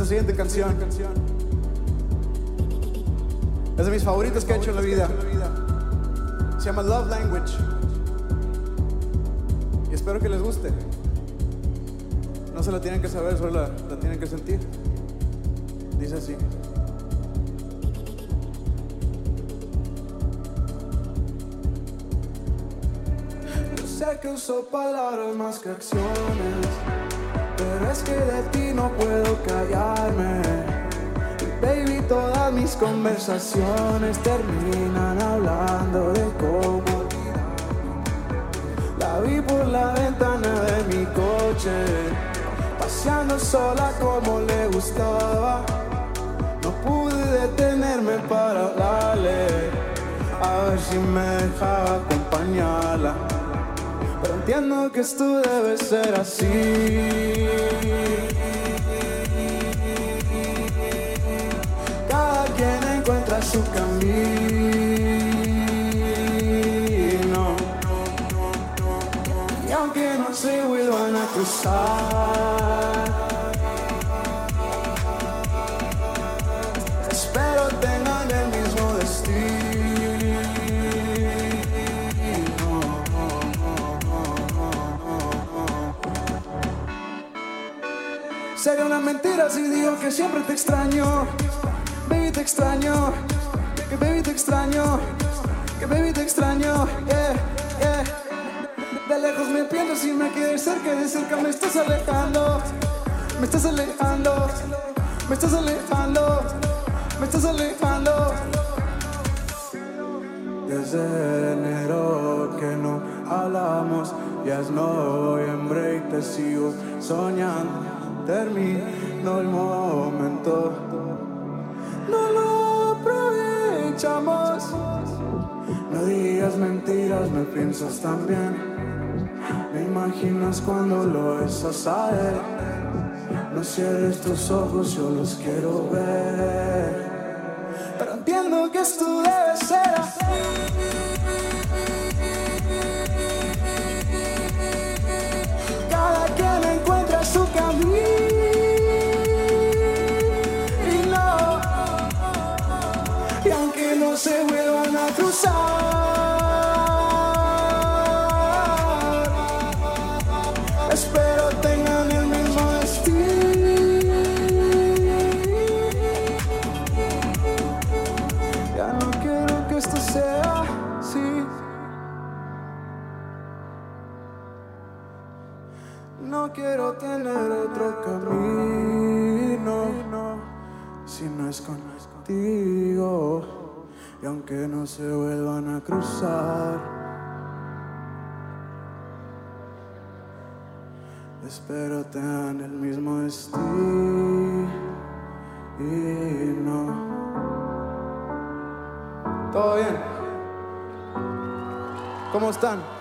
siguiente canción es de mis favoritas que he hecho en la vida. Se llama Love Language y espero que les guste. No se la tienen que saber, solo la tienen que sentir. Dice así. Yo sé que uso palabras más que acciones, pero es que de ti no puedo callarme. Y baby, todas mis conversaciones terminan hablando de cómo la vi por la ventana de mi coche, paseando sola como le gustaba. No pude detenerme para hablarle, a ver si me dejaba acompañarla. Pero entiendo que esto debe ser así. Cada quien encuentra su camino, y aunque no se vuelvan a cruzar, espero tengan el mismo destino. Sería una mentira si digo que siempre te extraño. Baby, te extraño. Que baby, te extraño. Que baby, te extraño. Yeah, yeah. De lejos me pierdo si me quieres cerca, de cerca me estás alejando. Me estás alejando. Me estás alejando. Me estás alejando. Desde enero que no hablamos, ya es noviembre y te sigo soñando. Terminó el momento, no lo aprovechamos. No digas mentiras, me piensas tan bien. Me imaginas cuando lo besas a él. No cierres tus ojos, yo los quiero ver. Pero entiendo que esto debe ser así. Cada quien encuentra su camino, y aunque no se vuelvan a cruzar, espero tengan el mismo destino. Ya no quiero que esto sea así. No quiero tener otro camino si no es contigo, y aunque no se vuelvan a cruzar, espero tengan el mismo destino. ¿Todo bien? ¿Cómo están?